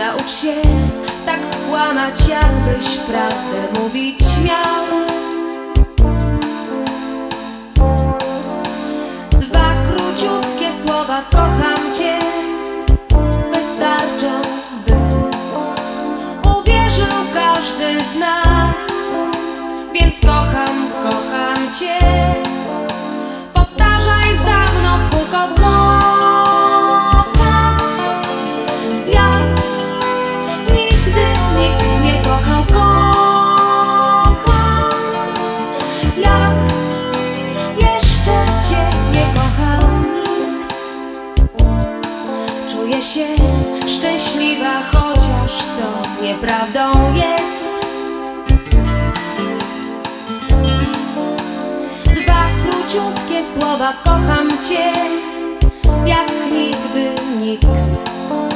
Naucz się tak kłamać, jakbyś prawdę mówić miał. Dwa króciutkie słowa kocham cię wystarczą, by uwierzył każdy z nas. Więc kocham, kocham cię. Powtarzaj za mną w kółko. Czuję się szczęśliwa, chociaż to nieprawdą jest. Dwa króciutkie słowa kocham cię, jak nigdy nikt.